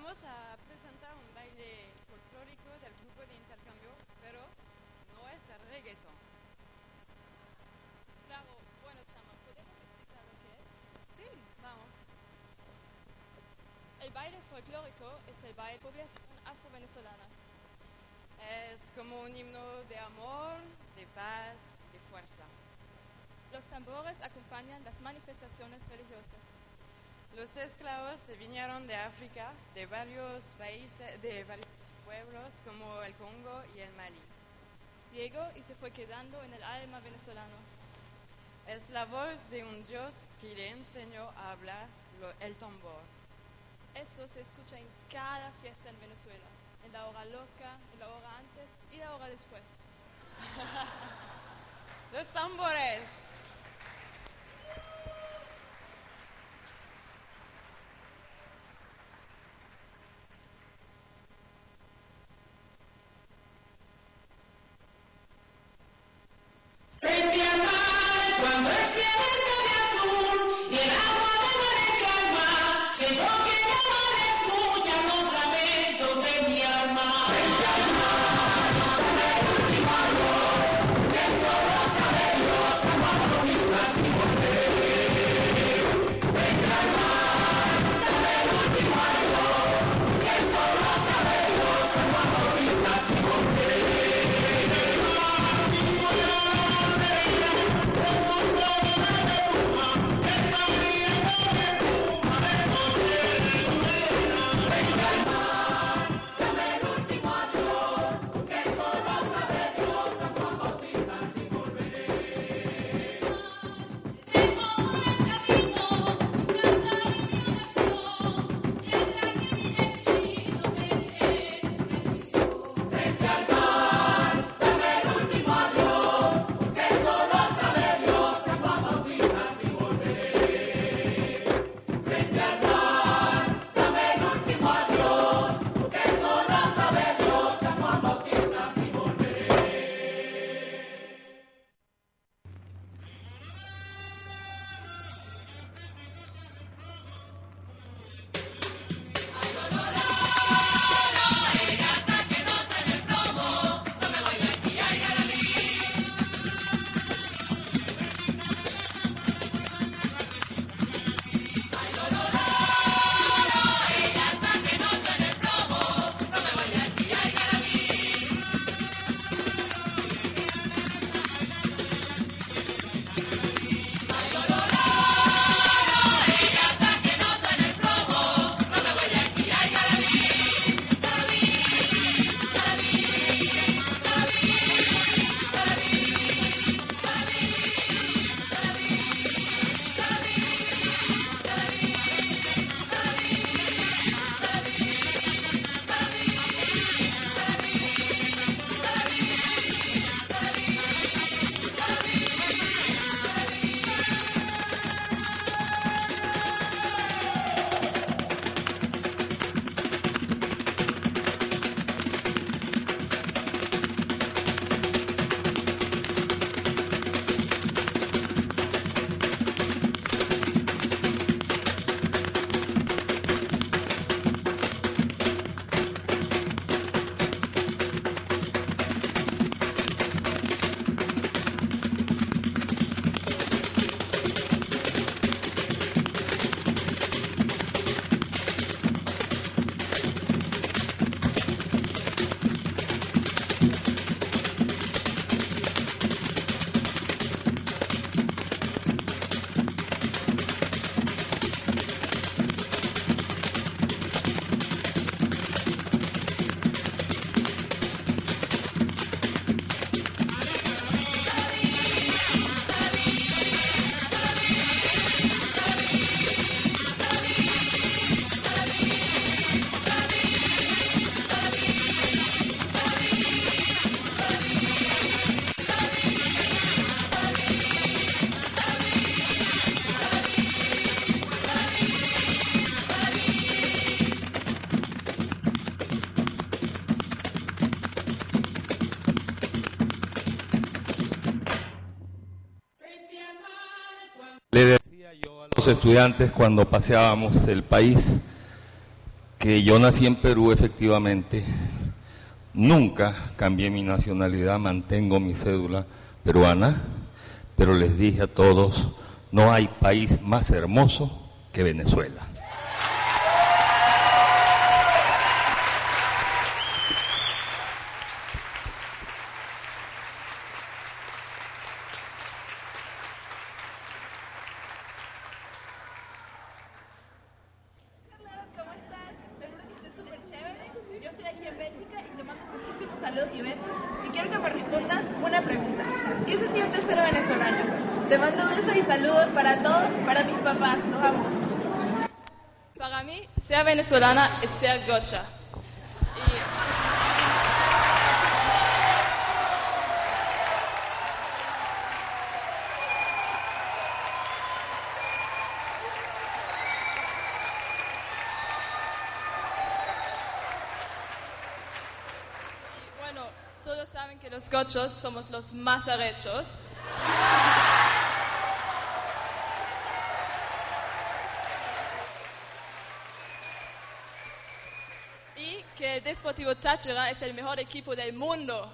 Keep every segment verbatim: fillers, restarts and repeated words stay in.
Vamos a presentar un baile folclórico del grupo de intercambio, pero no es el reggaetón. Claro, bueno, Chama, ¿podemos explicar lo que es? Sí, vamos. El baile folclórico es el baile de población afro-venezolana. Es como un himno de amor, de paz, de fuerza. Los tambores acompañan las manifestaciones religiosas. Los esclavos se vinieron de África, de varios países, de varios pueblos como el Congo y el Mali. Llegó y se fue quedando en el alma venezolano. Es la voz de un Dios que le enseñó a hablar lo, el tambor. Eso se escucha en cada fiesta en Venezuela, en la hora loca, en la hora antes y la hora después. Los tambores. Le decía yo a los estudiantes cuando paseábamos el país que yo nací en Perú, efectivamente. Nunca cambié mi nacionalidad, mantengo mi cédula peruana, pero les dije a todos, no hay país más hermoso que Venezuela. ¿Cómo estás? Espero que estés súper chévere. Yo estoy aquí en Bélgica y te mando muchísimos saludos y besos. Y quiero que me respondas una pregunta. ¿Qué se siente ser venezolano? Te mando besos y saludos para todos y para mis papás. Los amo. Para mí, ser venezolana es ser gocha. Bueno, todos saben que los gochos somos los más arrechos. Y que el Desportivo Táchira es el mejor equipo del mundo.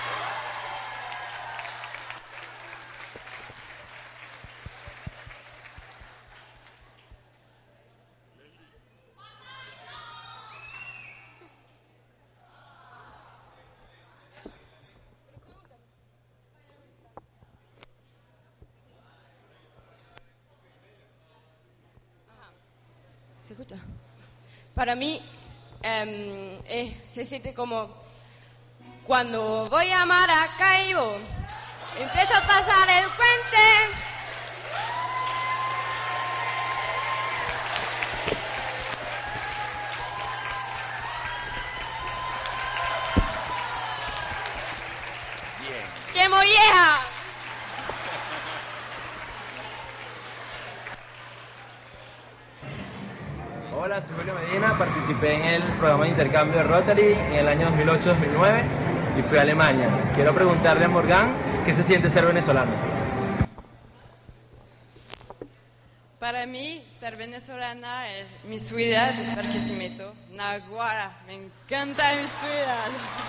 ¿Se escucha? Para mí eh, eh, se siente como cuando voy a Maracaibo, empiezo a pasar el puente. Bien. ¡Qué molleja! Hola, soy Julio Medina, participé en el programa de intercambio de Rotary en el año dos mil ocho dos mil nueve y fui a Alemania. Quiero preguntarle a Morgan qué se siente ser venezolano. Para mí, ser venezolana es mi ciudad de Barquisimeto, Naguara. Me encanta mi ciudad.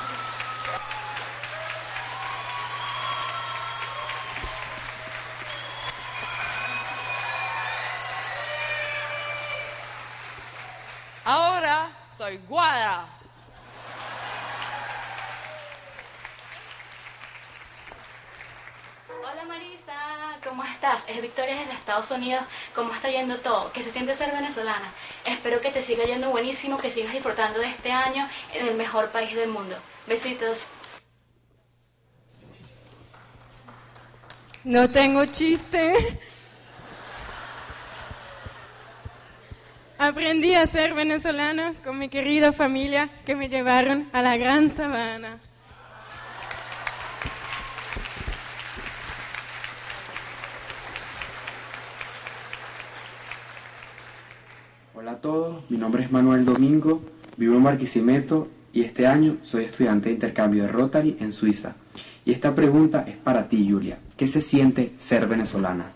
Ahora soy Guada. Hola Marisa, ¿cómo estás? Es Victoria desde Estados Unidos. ¿Cómo está yendo todo? ¿Qué se siente ser venezolana? Espero que te siga yendo buenísimo, que sigas disfrutando de este año en el mejor país del mundo. Besitos. No tengo chiste. Aprendí a ser venezolana con mi querida familia que me llevaron a la Gran Sabana. Hola a todos, mi nombre es Manuel Domingo, vivo en Barquisimeto y este año soy estudiante de intercambio de Rotary en Suiza. Y esta pregunta es para ti, Julia. ¿Qué se siente ser venezolana?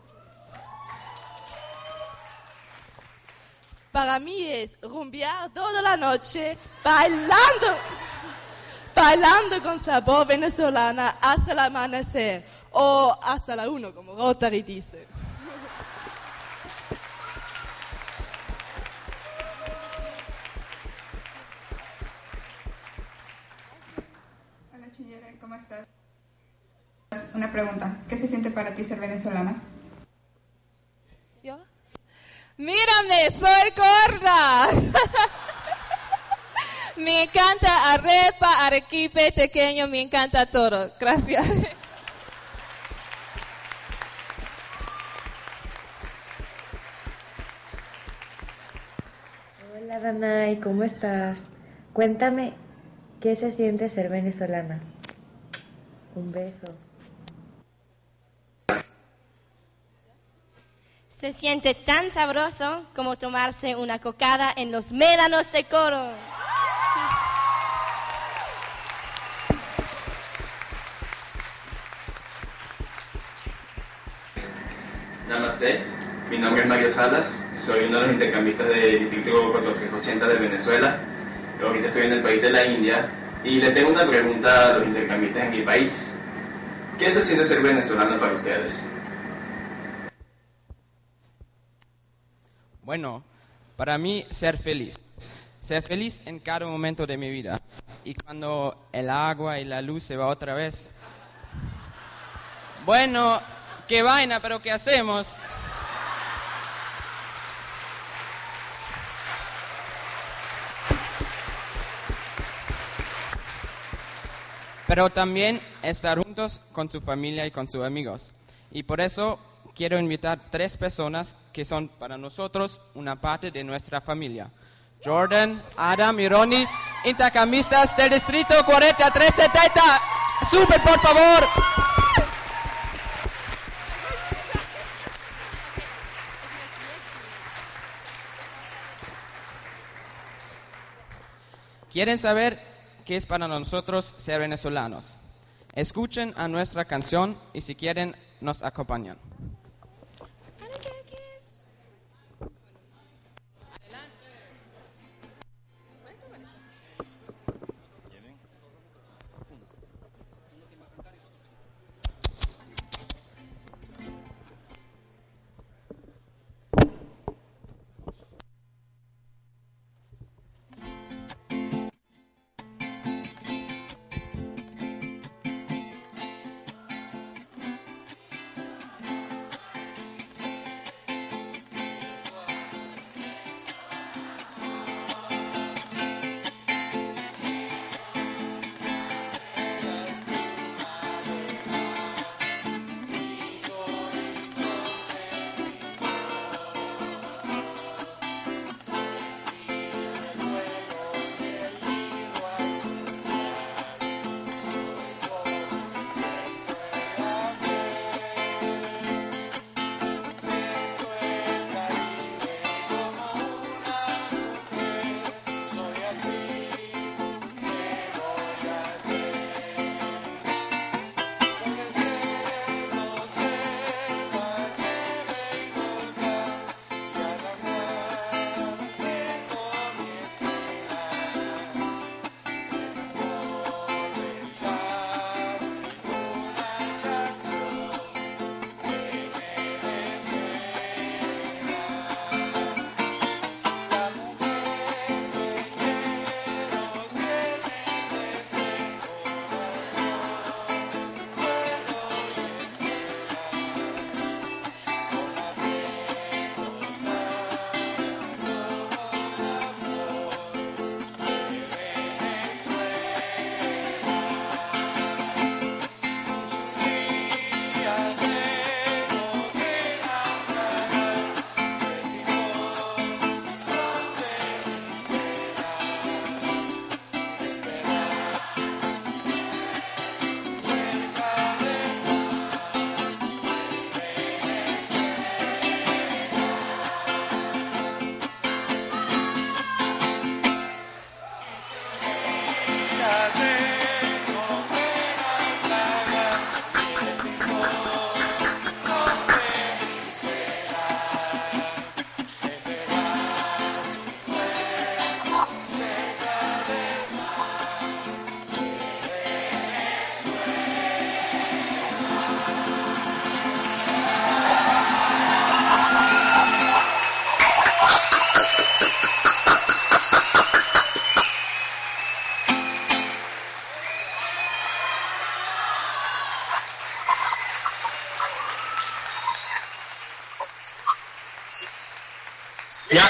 Para mí es rumbear toda la noche, bailando, bailando con sabor venezolana hasta el amanecer, o hasta la una, como Rotary dice. Hola Chinyere, ¿cómo estás? Una pregunta, ¿qué se siente para ti ser venezolana? ¿Yo? ¡Mírame, soy gorda! Me encanta arepa, arequipe, pequeño, me encanta todo. Gracias. Hola Danay, ¿cómo estás? Cuéntame, ¿qué se siente ser venezolana? Un beso. Se siente tan sabroso como tomarse una cocada en los médanos de Coro. Namaste. Mi nombre es Mario Salas, soy uno de los intercambistas del Distrito cuatro tres ochenta de Venezuela. Ahorita estoy en el país de la India y le tengo una pregunta a los intercambistas en mi país. ¿Qué se siente ser venezolano para ustedes? Bueno, para mí ser feliz. Ser feliz en cada momento de mi vida. Y cuando el agua y la luz se va otra vez. Bueno, qué vaina, pero ¿qué hacemos? Pero también estar juntos con su familia y con sus amigos. Y por eso quiero invitar tres personas que son para nosotros una parte de nuestra familia. Jordan, Adam y Ronnie, intercambistas del Distrito cuarenta y tres setenta. ¡Súper, por favor! ¿Quieren saber qué es para nosotros ser venezolanos? Escuchen a nuestra canción y si quieren nos acompañan. ¿Ya?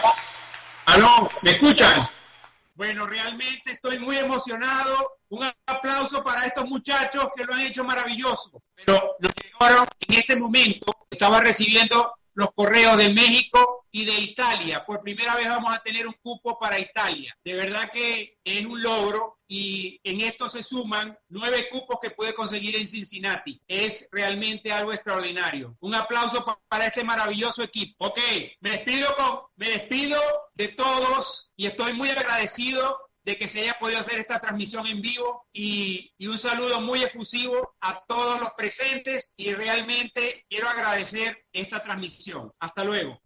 ¿Aló? ¿Me escuchan? Bueno, realmente estoy muy emocionado. Un aplauso para estos muchachos que lo han hecho maravilloso. Pero nos llegaron en este momento, estaba recibiendo los correos de México y de Italia. Por primera vez vamos a tener un cupo para Italia. De verdad que es un logro y en esto se suman nueve cupos que puede conseguir en Cincinnati. Es realmente algo extraordinario. Un aplauso pa- para este maravilloso equipo. Ok, me despido, con, me despido de todos y estoy muy agradecido de que se haya podido hacer esta transmisión en vivo y, y un saludo muy efusivo a todos los presentes y realmente quiero agradecer esta transmisión. Hasta luego.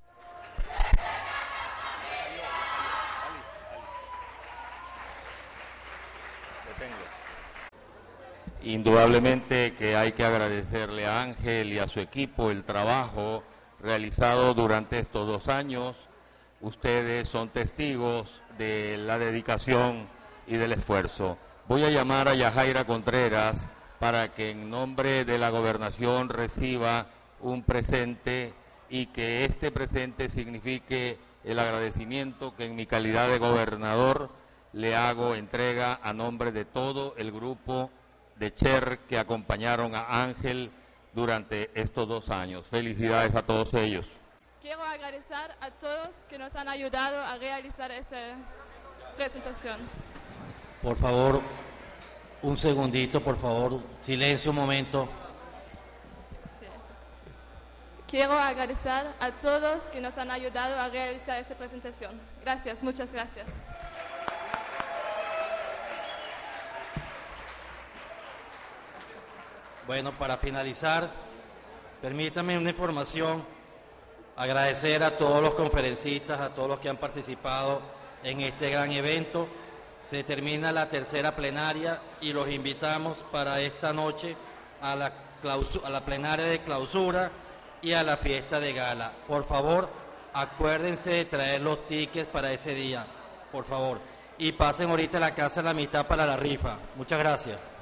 Indudablemente que hay que agradecerle a Ángel y a su equipo el trabajo realizado durante estos dos años. Ustedes son testigos de la dedicación y del esfuerzo. Voy a llamar a Yajaira Contreras para que en nombre de la gobernación reciba un presente y que este presente signifique el agradecimiento que en mi calidad de gobernador le hago entrega a nombre de todo el grupo de Cher que acompañaron a Ángel durante estos dos años. Felicidades a todos ellos. Quiero agradecer a todos que nos han ayudado a realizar esa presentación. Por favor, un segundito, por favor, silencio un momento. Sí. Quiero agradecer a todos que nos han ayudado a realizar esa presentación. Gracias, muchas gracias. Bueno, para finalizar, permítame una información, agradecer a todos los conferencistas, a todos los que han participado en este gran evento. Se termina la tercera plenaria y los invitamos para esta noche a la, clausu- a la plenaria de clausura y a la fiesta de gala. Por favor, acuérdense de traer los tickets para ese día, por favor. Y pasen ahorita a la Casa de la Amistad para la rifa. Muchas gracias.